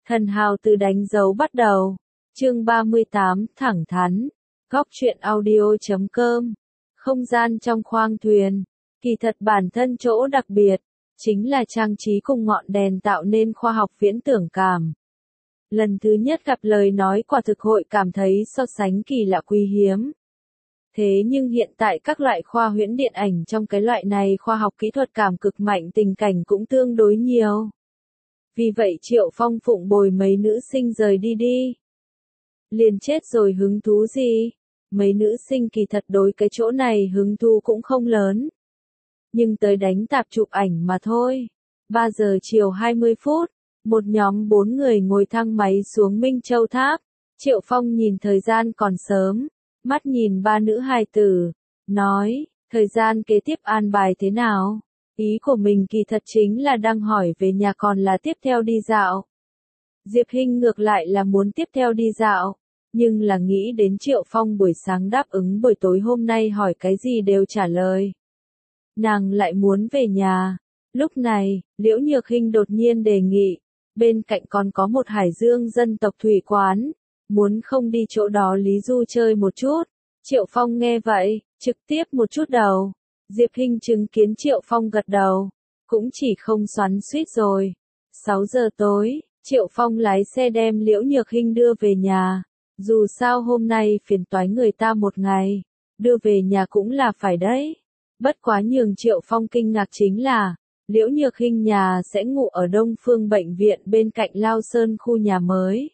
Thần hào từ đánh dấu bắt đầu. Chương 38, thẳng thắn. Góc truyện audio.com. Không gian trong khoang thuyền. Kỳ thật bản thân chỗ đặc biệt, chính là trang trí cùng ngọn đèn tạo nên khoa học viễn tưởng cảm. Lần thứ nhất gặp lời nói quả thực hội cảm thấy so sánh kỳ lạ quý hiếm. Thế nhưng hiện tại các loại khoa huyễn điện ảnh trong cái loại này khoa học kỹ thuật cảm cực mạnh tình cảnh cũng tương đối nhiều. Vì vậy Triệu Phong phụng bồi mấy nữ sinh rời đi. Liền chết rồi hứng thú gì? Mấy nữ sinh kỳ thật đối cái chỗ này hứng thú cũng không lớn. Nhưng tới đánh tạp chụp ảnh mà thôi. 3 giờ chiều 20 phút, một nhóm 4 người ngồi thang máy xuống Minh Châu Tháp. Triệu Phong nhìn thời gian còn sớm, mắt nhìn ba nữ hài tử, nói, thời gian kế tiếp an bài thế nào? Ý của mình kỳ thật chính là đang hỏi về nhà còn là tiếp theo đi dạo. Diệp Hinh ngược lại là muốn tiếp theo đi dạo, nhưng là nghĩ đến Triệu Phong buổi sáng đáp ứng buổi tối hôm nay hỏi cái gì đều trả lời. Nàng lại muốn về nhà. Lúc này, Liễu Nhược Hinh đột nhiên đề nghị, bên cạnh còn có một Hải Dương dân tộc thủy quán, muốn không đi chỗ đó Lý Du chơi một chút. Triệu Phong nghe vậy, trực tiếp một chút đầu. Diệp Hinh chứng kiến Triệu Phong gật đầu, cũng chỉ không xoắn xuýt rồi. 6 giờ tối, Triệu Phong lái xe đem Liễu Nhược Hinh đưa về nhà. Dù sao hôm nay phiền toái người ta một ngày, đưa về nhà cũng là phải đấy. Bất quá nhường Triệu Phong kinh ngạc chính là, Liễu Nhược Hinh nhà sẽ ngủ ở Đông Phương bệnh viện bên cạnh Lao Sơn khu nhà mới.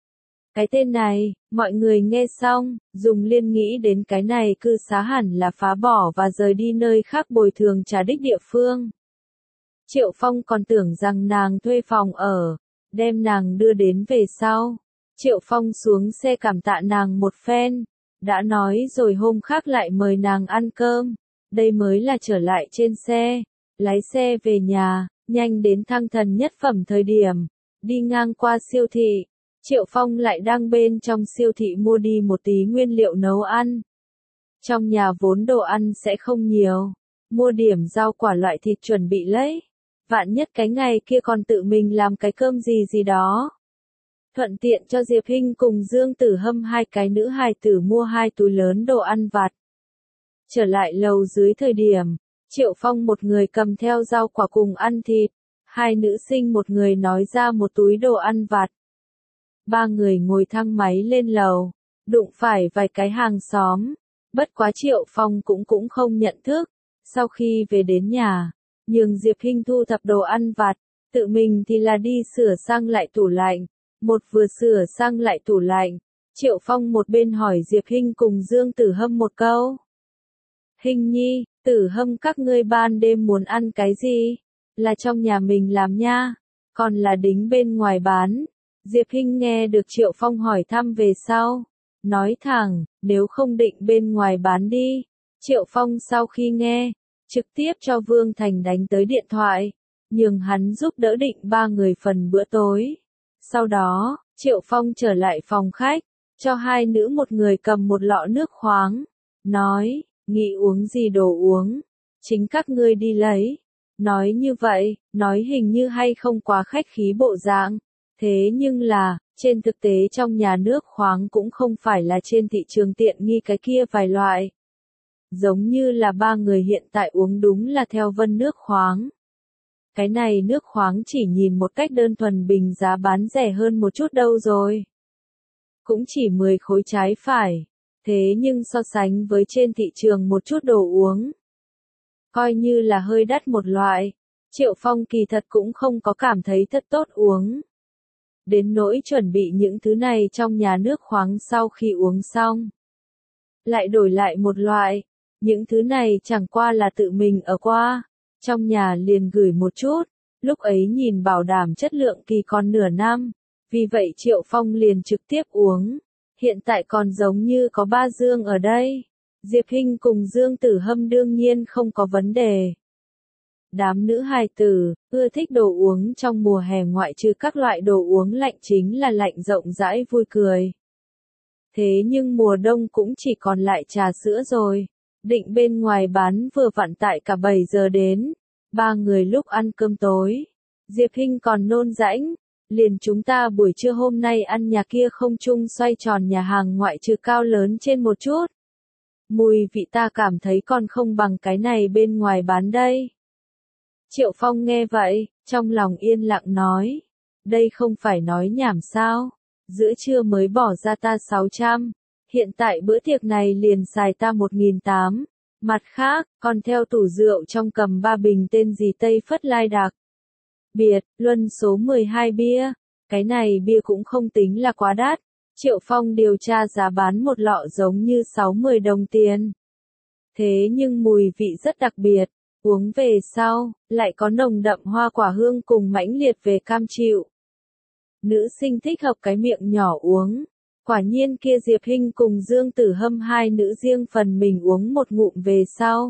Cái tên này, mọi người nghe xong, dùng liên nghĩ đến cái này cư xá hẳn là phá bỏ và rời đi nơi khác bồi thường trả đích địa phương. Triệu Phong còn tưởng rằng nàng thuê phòng ở, đem nàng đưa đến về sau. Triệu Phong xuống xe cảm tạ nàng một phen, đã nói rồi hôm khác lại mời nàng ăn cơm, đây mới là trở lại trên xe, lái xe về nhà, nhanh đến Thăng Thần Nhất Phẩm thời điểm, đi ngang qua siêu thị. Triệu Phong lại đang bên trong siêu thị mua đi một tí nguyên liệu nấu ăn. Trong nhà vốn đồ ăn sẽ không nhiều, mua điểm rau quả loại thịt chuẩn bị lấy. Vạn nhất cái ngày kia còn tự mình làm cái cơm gì đó. Thuận tiện cho Diệp Hinh cùng Dương Tử Hâm hai cái nữ hài tử mua 2 túi lớn đồ ăn vặt. Trở lại lầu dưới thời điểm, Triệu Phong một người cầm theo rau quả cùng ăn thịt, 2 nữ sinh một người nói ra một túi đồ ăn vặt. 3 người ngồi thang máy lên lầu, đụng phải vài cái hàng xóm, bất quá Triệu Phong cũng không nhận thức. Sau khi về đến nhà, nhường Diệp Hinh thu thập đồ ăn vặt, tự mình thì là đi sửa sang lại tủ lạnh. Một vừa sửa sang lại tủ lạnh, Triệu Phong một bên hỏi Diệp Hinh cùng Dương Tử Hâm một câu. Hinh nhi, Tử Hâm các ngươi ban đêm muốn ăn cái gì? Là trong nhà mình làm nha, còn là đính bên ngoài bán? Diệp Hinh nghe được Triệu Phong hỏi thăm về sau, nói thẳng, nếu không định bên ngoài bán đi. Triệu Phong sau khi nghe, trực tiếp cho Vương Thành đánh tới điện thoại, nhường hắn giúp đỡ định 3 người phần bữa tối. Sau đó, Triệu Phong trở lại phòng khách, cho 2 nữ một người cầm một lọ nước khoáng, nói, nghĩ uống gì đồ uống, chính các ngươi đi lấy. Nói như vậy, nói hình như hay không quá khách khí bộ dạng. Thế nhưng là, trên thực tế trong nhà nước khoáng cũng không phải là trên thị trường tiện nghi cái kia vài loại. Giống như là 3 người hiện tại uống đúng là theo Vân nước khoáng. Cái này nước khoáng chỉ nhìn một cách đơn thuần bình giá bán rẻ hơn một chút đâu rồi. Cũng chỉ 10 khối trái phải. Thế nhưng so sánh với trên thị trường một chút đồ uống, coi như là hơi đắt một loại. Triệu Phong kỳ thật cũng không có cảm thấy thật tốt uống. Đến nỗi chuẩn bị những thứ này trong nhà nước khoáng sau khi uống xong, lại đổi lại một loại. Những thứ này chẳng qua là tự mình ở qua, trong nhà liền gửi một chút, lúc ấy nhìn bảo đảm chất lượng kỳ còn nửa năm, vì vậy Triệu Phong liền trực tiếp uống. Hiện tại còn giống như có 3 dương ở đây. Diệp Hinh cùng Dương Tử Hâm đương nhiên không có vấn đề. Đám nữ hài tử, ưa thích đồ uống trong mùa hè ngoại trừ các loại đồ uống lạnh chính là lạnh rộng rãi vui cười. Thế nhưng mùa đông cũng chỉ còn lại trà sữa rồi. Định bên ngoài bán vừa vặn tại cả 7 giờ đến. 3 người lúc ăn cơm tối. Diệp Hinh còn nôn rãnh. liền chúng ta buổi trưa hôm nay ăn nhà kia không chung xoay tròn nhà hàng ngoại trừ cao lớn trên một chút. Mùi vị ta cảm thấy còn không bằng cái này bên ngoài bán đây. Triệu Phong nghe vậy, trong lòng yên lặng nói. Đây không phải nói nhảm sao? Giữa trưa mới bỏ ra ta 600. Hiện tại bữa tiệc này liền xài ta 1.800. Mặt khác, còn theo tủ rượu trong cầm 3 bình tên gì Tây Phất Lai đặc biệt, luân số 12 bia. Cái này bia cũng không tính là quá đắt. Triệu Phong điều tra giá bán một lọ giống như 60 đồng tiền. Thế nhưng mùi vị rất đặc biệt. Uống về sau, lại có nồng đậm hoa quả hương cùng mãnh liệt về cam chịu. Nữ sinh thích hợp cái miệng nhỏ uống. Quả nhiên kia Diệp Hinh cùng Dương Tử Hâm hai nữ riêng phần mình uống một ngụm về sau.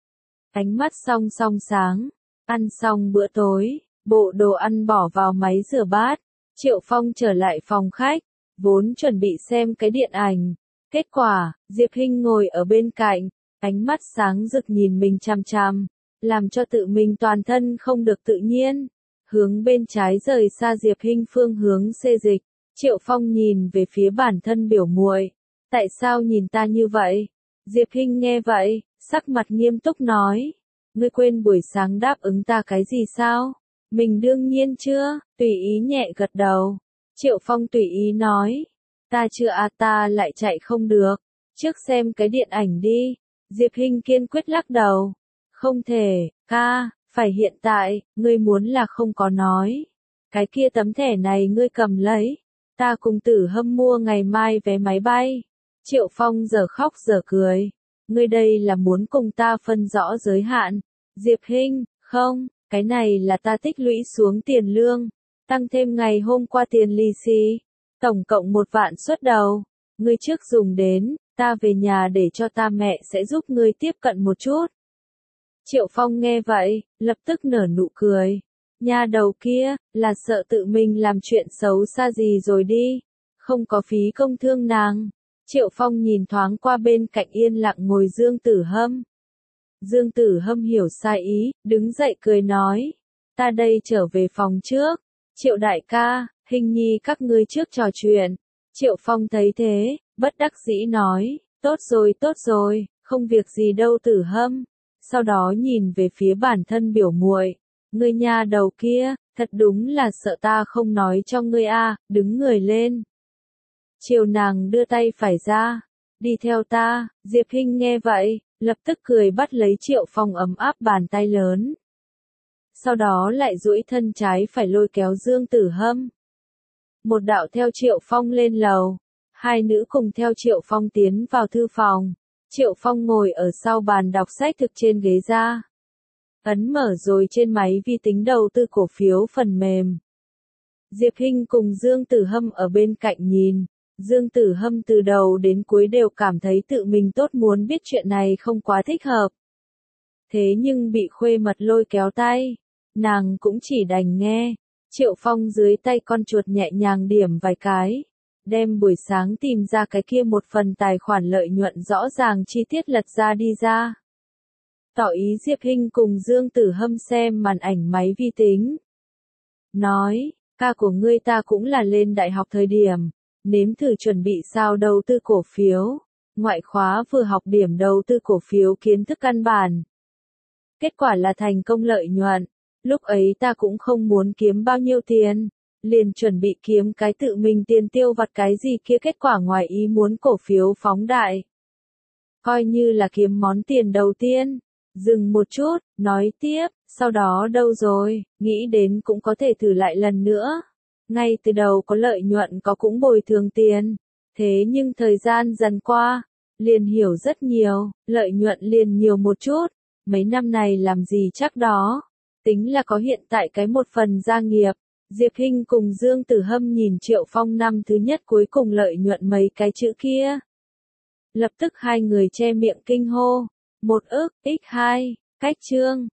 Ánh mắt song song sáng. Ăn xong bữa tối, bộ đồ ăn bỏ vào máy rửa bát. Triệu Phong trở lại phòng khách, vốn chuẩn bị xem cái điện ảnh. Kết quả, Diệp Hinh ngồi ở bên cạnh, ánh mắt sáng rực nhìn mình chằm chằm, làm cho tự mình toàn thân không được tự nhiên. Hướng bên trái rời xa Diệp Hinh phương hướng xê dịch. Triệu Phong nhìn về phía bản thân biểu muội. Tại sao nhìn ta như vậy? Diệp Hinh nghe vậy, sắc mặt nghiêm túc nói. Ngươi quên buổi sáng đáp ứng ta cái gì sao? Mình đương nhiên chưa, tùy ý nhẹ gật đầu. Triệu Phong tùy ý nói. Ta chưa ta lại chạy không được. Trước xem cái điện ảnh đi. Diệp Hinh kiên quyết lắc đầu. Không thể, ca, phải hiện tại, ngươi muốn là không có nói. Cái kia tấm thẻ này ngươi cầm lấy. Ta cùng Tử Hâm mua ngày mai vé máy bay. Triệu Phong giờ khóc giờ cười. Ngươi đây là muốn cùng ta phân rõ giới hạn. Diệp Hinh, không, cái này là ta tích lũy xuống tiền lương. Tăng thêm ngày hôm qua tiền lì xì. Tổng cộng 1 vạn suất đầu. Ngươi trước dùng đến, ta về nhà để cho ta mẹ sẽ giúp ngươi tiếp cận một chút. Triệu Phong nghe vậy, lập tức nở nụ cười. Nhà đầu kia, là sợ tự mình làm chuyện xấu xa gì rồi đi. Không có phí công thương nàng. Triệu Phong nhìn thoáng qua bên cạnh yên lặng ngồi Dương Tử Hâm. Dương Tử Hâm hiểu sai ý, đứng dậy cười nói. Ta đây trở về phòng trước. Triệu đại ca, Hình nhi các ngươi trước trò chuyện. Triệu Phong thấy thế, bất đắc dĩ nói. Tốt rồi, không việc gì đâu Tử Hâm. Sau đó nhìn về phía bản thân biểu muội. Ngươi nhà đầu kia, thật đúng là sợ ta không nói cho ngươi đứng người lên. Chiều nàng đưa tay phải ra, đi theo ta. Diệp Hinh nghe vậy, lập tức cười bắt lấy Triệu Phong ấm áp bàn tay lớn. Sau đó lại duỗi thân trái phải lôi kéo Dương Tử Hâm. Một đạo theo Triệu Phong lên lầu, hai nữ cùng theo Triệu Phong tiến vào thư phòng. Triệu Phong ngồi ở sau bàn đọc sách thực trên ghế ra. Ấn mở rồi trên máy vi tính đầu tư cổ phiếu phần mềm. Diệp Hinh cùng Dương Tử Hâm ở bên cạnh nhìn. Dương Tử Hâm từ đầu đến cuối đều cảm thấy tự mình tốt muốn biết chuyện này không quá thích hợp. Thế nhưng bị khuê mật lôi kéo tay. Nàng cũng chỉ đành nghe. Triệu Phong dưới tay con chuột nhẹ nhàng điểm vài cái. Đem buổi sáng tìm ra cái kia một phần tài khoản lợi nhuận rõ ràng chi tiết lật ra đi ra. Tỏ ý Diệp Hinh cùng Dương Tử Hâm xem màn ảnh máy vi tính. Nói, ca của ngươi ta cũng là lên đại học thời điểm. Nếm thử chuẩn bị sao đầu tư cổ phiếu. Ngoại khóa vừa học điểm đầu tư cổ phiếu kiến thức căn bản. Kết quả là thành công lợi nhuận. Lúc ấy ta cũng không muốn kiếm bao nhiêu tiền. Liền chuẩn bị kiếm cái tự mình tiền tiêu vặt cái gì kia kết quả ngoài ý muốn cổ phiếu phóng đại. Coi như là kiếm món tiền đầu tiên. Dừng một chút, nói tiếp, sau đó đâu rồi, nghĩ đến cũng có thể thử lại lần nữa. Ngay từ đầu có lợi nhuận có cũng bồi thường tiền. Thế nhưng thời gian dần qua, liền hiểu rất nhiều, lợi nhuận liền nhiều một chút. Mấy năm này làm gì chắc đó. Tính là có hiện tại cái một phần gia nghiệp. Diệp Hinh cùng Dương Tử Hâm nhìn Triệu Phong năm thứ nhất cuối cùng lợi nhuận mấy cái chữ kia. Lập tức hai người che miệng kinh hô. 1 ức, x2, cách chương.